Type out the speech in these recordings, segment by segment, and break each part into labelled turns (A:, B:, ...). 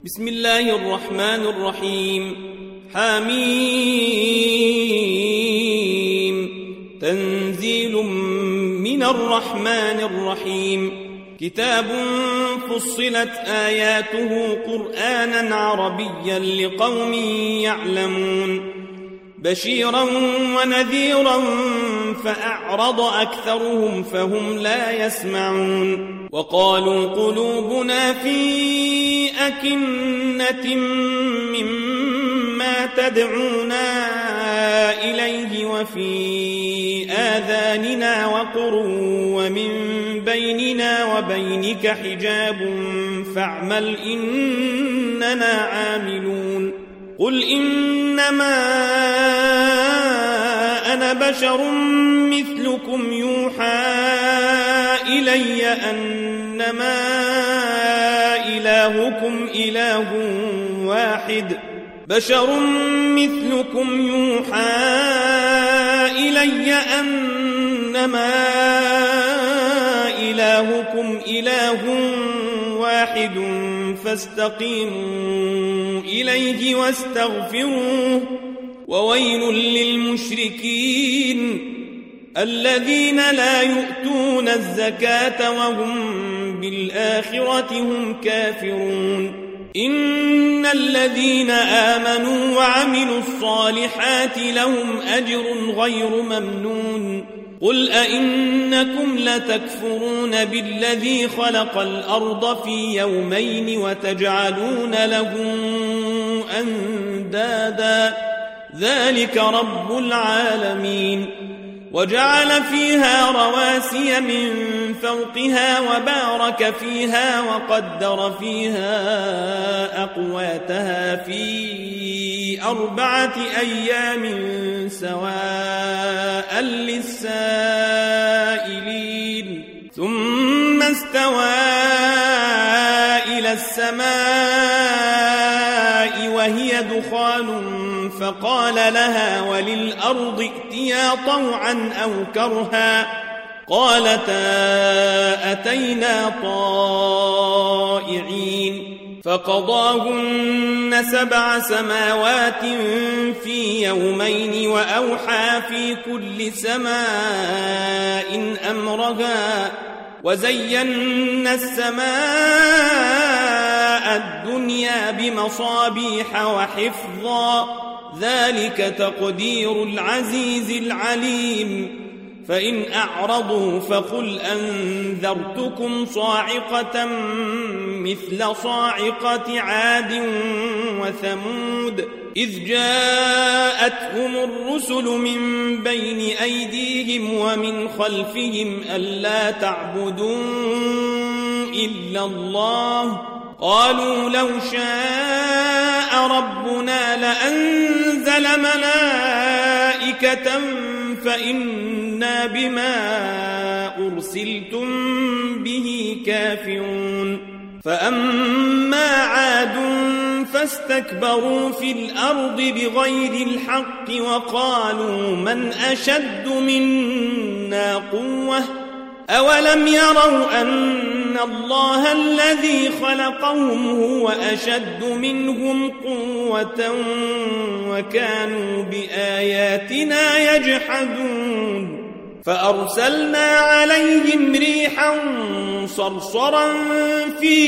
A: بسم الله الرحمن الرحيم. حميم. تنزيل من الرحمن الرحيم. كتاب فصلت آياته قرآنا عربيا لقوم يعلمون بشيرا ونذيرا فأعرض أكثرهم فهم لا يسمعون وقالوا قلوبنا في أكنة مما تدعونا إليه وفي آذاننا وقر ومن بيننا وبينك حجاب فاعمل إننا عاملون قل إنما أنا بشر مثلكم يوحى إلي أنما إلهكم إله واحد بشر مثلكم يوحى إلي أنما إلهكم إله واحد فاستقيموا إليه واستغفروه وويل للمشركين الذين لا يؤتون الزكاة وهم بالآخرة هم كافرون إن الذين آمنوا وعملوا الصالحات لهم أجر غير ممنون قل أئنكم لتكفرون بالذي خلق الأرض في يومين وتجعلون له أندادا ذلك رب العالمين وجعل فيها رواسي من فوقها وبارك فيها وقدر فيها أقواتها في 4 أيام سواء للسائلين ثم استوى إلى السماء وهي دخان فقال لها وللأرض ائتيا طوعا أو كرها قالتا أتينا طائعين فقضاهن 7 سماوات في يومين وأوحى في كل سماء أمرها وزينا السماء الدنيا بمصابيح وحفظا ذلك تقدير العزيز العليم فإن أعرضوا فقل أنذرتكم صاعقة مثل صاعقة عاد وثمود إذ جاءتهم الرسل من بين أيديهم ومن خلفهم ألا تعبدوا إلا الله قالوا لو شاء ربنا لأنزل ملائكة فإنا بما أرسلتم به كافرون فأما عاد فاستكبروا في الأرض بغير الحق وقالوا من أشد منا قوة أولم يروا أن الله الذي خلقهم هو أشد منهم قوة وكانوا بآياتنا يجحدون فأرسلنا عليهم ريحا صرصرا في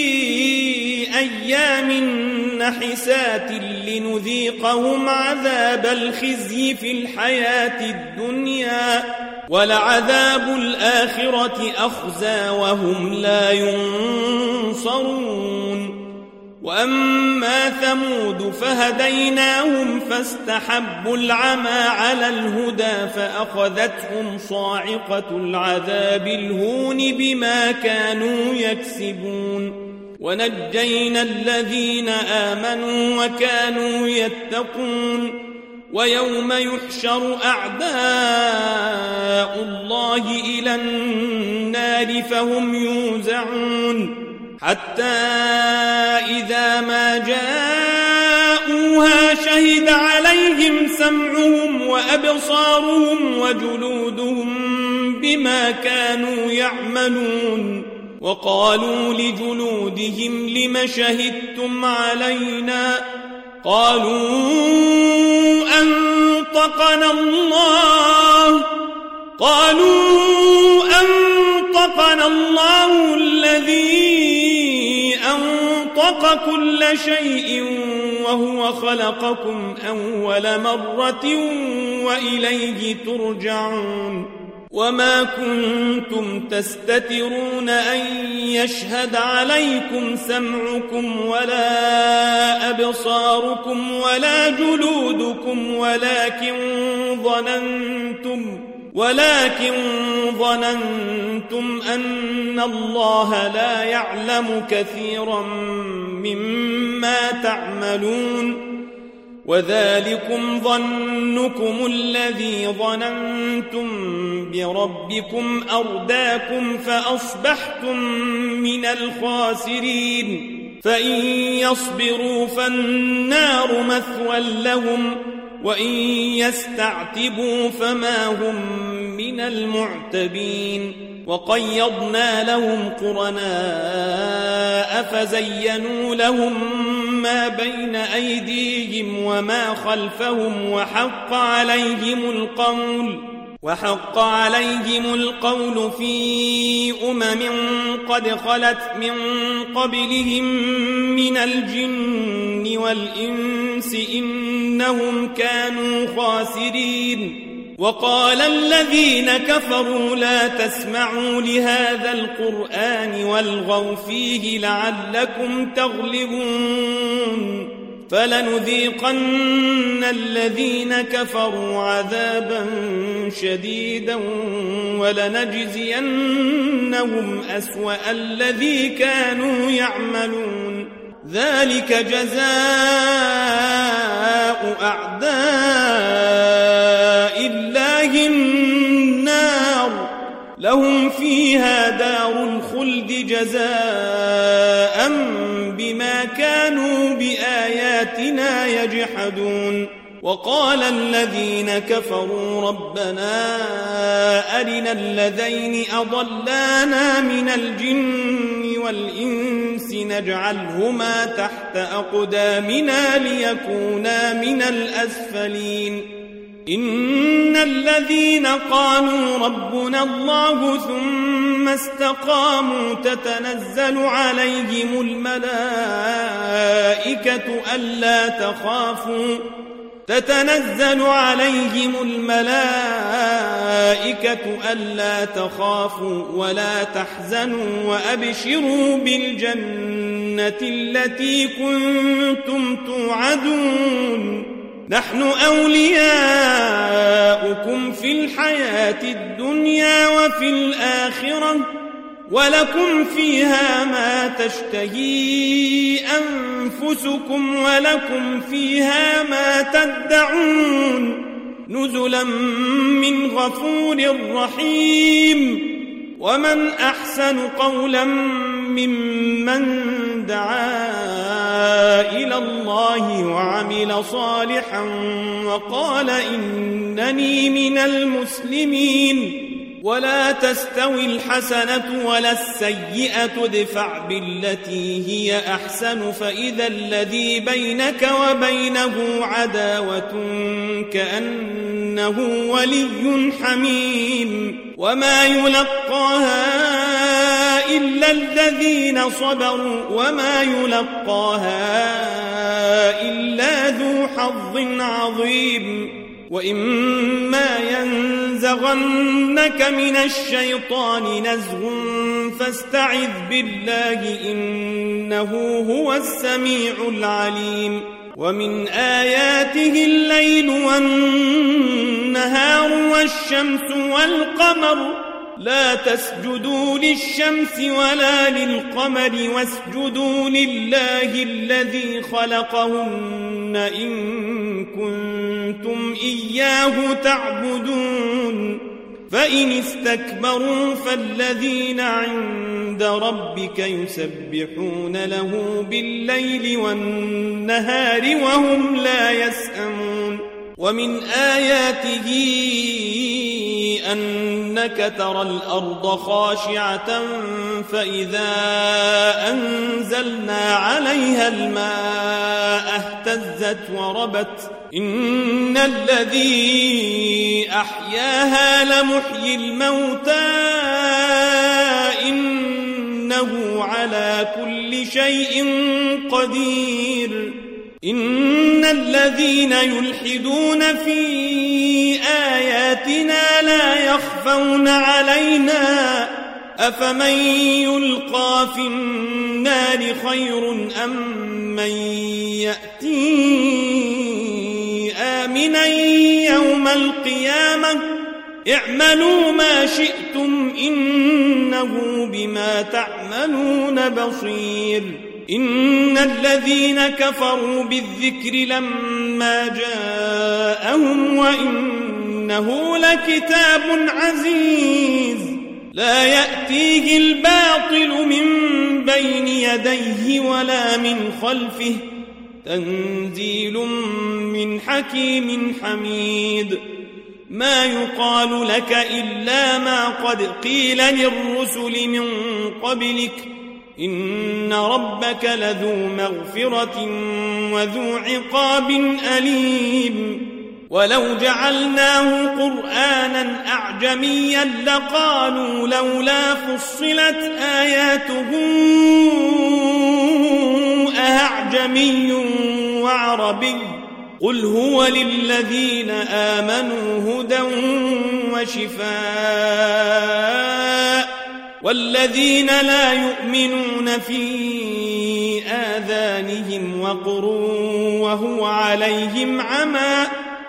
A: أيام نحسات لنذيقهم عذاب الخزي في الحياة الدنيا ولعذاب الآخرة أخزى وهم لا ينصرون وأما ثمود فهديناهم فاستحبوا العمى على الهدى فأخذتهم صاعقة العذاب الهون بما كانوا يكسبون ونجينا الذين آمنوا وكانوا يتقون ويوم يحشر أعداء الله إلى النار فهم يوزعون حتى إذا ما جاءوها شهد عليهم سمعهم وأبصارهم وجلودهم بما كانوا يعملون وقالوا لجلودهم لم شهدتم علينا قالوا أنطقنا الله الذي أنطق كل شيء وهو خلقكم أول مرة وإليه ترجعون وما كنتم تستترون أن يشهد عليكم سمعكم ولا أبصاركم ولا جلودكم ولكن ظننتم أن الله لا يعلم كثيرا مما تعملون وذلكم ظنكم الذي ظننتم بربكم أرداكم فأصبحتم من الخاسرين فإن يصبروا فالنار مثوى لهم وإن يستعتبوا فما هم من المعتبين وقيضنا لهم قرناء فزينوا لهم ما بين أيديهم وما خلفهم وحق عليهم القول في قد خلت من قبلهم من الجن والإنس إنهم كانوا خاسرين وقال الذين كفروا لا تسمعوا لهذا القرآن والغوا فيه لعلكم تغلبون فلنذيقن الذين كفروا عذابا شديدا ولنجزينهم أسوأ الذي كانوا يعملون ذلك جزاء أعداء الله النار لهم فيها دار الخلد جزاء بما كانوا بآياتنا يجحدون وقال الذين كفروا ربنا أرنا الذين أضلانا من الجن والإنس نجعلهما تحت أقدامنا ليكونا من الأسفلين إن الذين قالوا ربنا الله ثم استقاموا تتنزل عليهم الملائكة ألا تخافوا ولا تحزنوا وأبشروا بالجنة التي كنتم توعدون نحن أولياؤكم في الحياة الدنيا وفي الآخرة ولكم فيها ما تشتهي أنفسكم ولكم فيها ما تدعون نزلا من غفور رحيم ومن أحسن قولا ممن دعا إلى الله وعمل صالحا وقال إنني من المسلمين ولا تستوي الحسنة ولا السيئة ادفع بالتي هي أحسن فإذا الذي بينك وبينه عداوة كأنه ولي حميم وما يلقاها إلا الذين صبروا وما يلقاها إلا ذو حظ عظيم وإما ينزغنك من الشيطان نزغ فاستعذ بالله إنه هو السميع العليم ومن آياته الليل والنهار والشمس والقمر لا تسجدوا للشمس ولا للقمر واسجدوا لله الذي خلقهن إن كنتم إياه تعبدون فإن استكبروا فالذين عند ربك يسبحون له بالليل والنهار وهم لا يسأمون ومن آياته أنك ترى الأرض خاشعة فإذا أنزلنا عليها الماء اهتزت وربت إن الذي أحياها لمحيي الموتى إنه على كل شيء قدير إن الذين يلحدون في آياتنا لا يخفون علينا أفمن يلقى في النار خير أم من يأتي آمنا يوم القيامة اعملوا ما شئتم إنه بما تعملون بصير إن الذين كفروا بالذكر لما جاءهم وإنه لكتاب عزيز لا يأتيه الباطل من بين يديه ولا من خلفه تنزيل من حكيم حميد ما يقال لك إلا ما قد قيل للرسل من قبلك إن ربك لذو مغفرة وذو عقاب أليم ولو جعلناه قرآنا أعجميا لقالوا لولا فصلت آياته أعجمي وعربي قل هو للذين آمنوا هدى وشفاء والذين لا يؤمنون في آذانهم وقر وهو عليهم عمى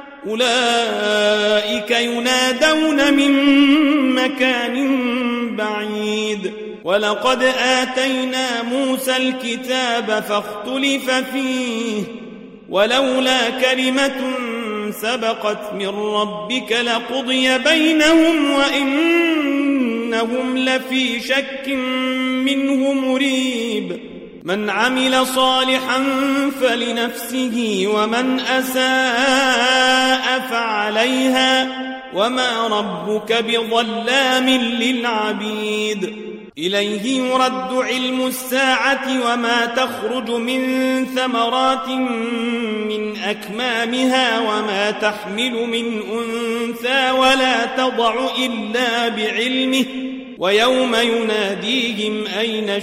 A: أولئك ينادون من مكان بعيد ولقد آتينا موسى الكتاب فاختلف فيه ولولا كلمة سبقت من ربك لقضي بينهم وإنهم لفي شك منه مريب من عمل صالحا فلنفسه ومن أساء فعليها وما ربك بظلام للعبيد إليه يرد علم الساعة وما تخرج من ثمرات من أكمامها وما تحمل من أنثى ولا تضع إلا بعلمه ويوم يناديهم أين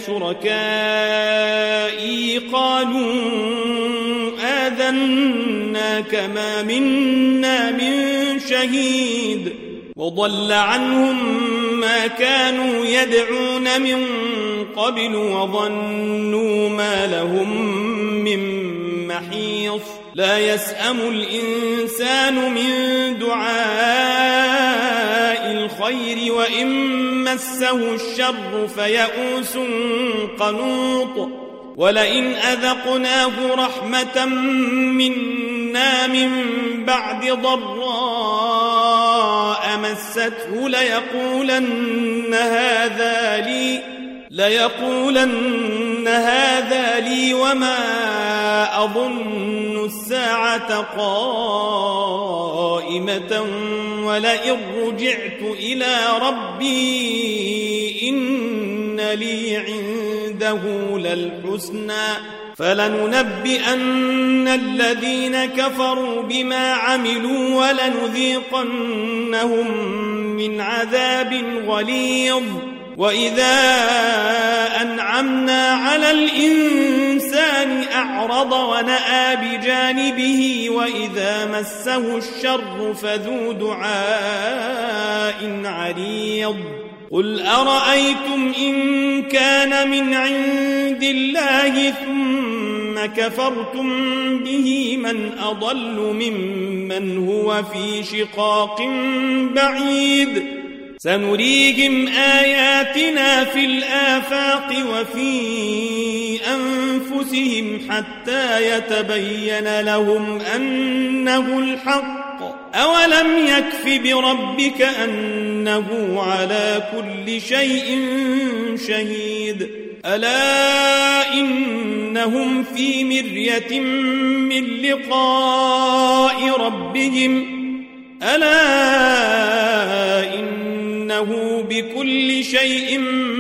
A: شركائي قالوا آذناك ما منا من شهيد وضل عنهم ما كانوا يدعون من قبل وظنوا ما لهم من محيص لا يسأم الإنسان من دعاء الخير وإن مسه الشر فيئوس قنوط ولئن أذقناه رحمة منا من بعد ضراء مسته ليقولن هذا لي وما أظن الساعة قائمة ولئن رجعت إلى ربي إن لي عنده للحسنى فلننبئن الذين كفروا بما عملوا ولنذيقنهم من عذاب غليظ وإذا أنعمنا على الإنسان أعرض ونأى بجانبه وإذا مسه الشر فذو دعاء عريض قل أرأيتم إن كان من عند الله ثم كفرتم به من أضل ممن هو في شقاق بعيد سنريهم آياتنا في الآفاق وفي أنفسهم حتى يتبين لهم أنه الحق أولم يكف بربك أنه على كل شيء شهيد ألا إنهم في مرية من لقاء ربهم ألا إنه بكل شيء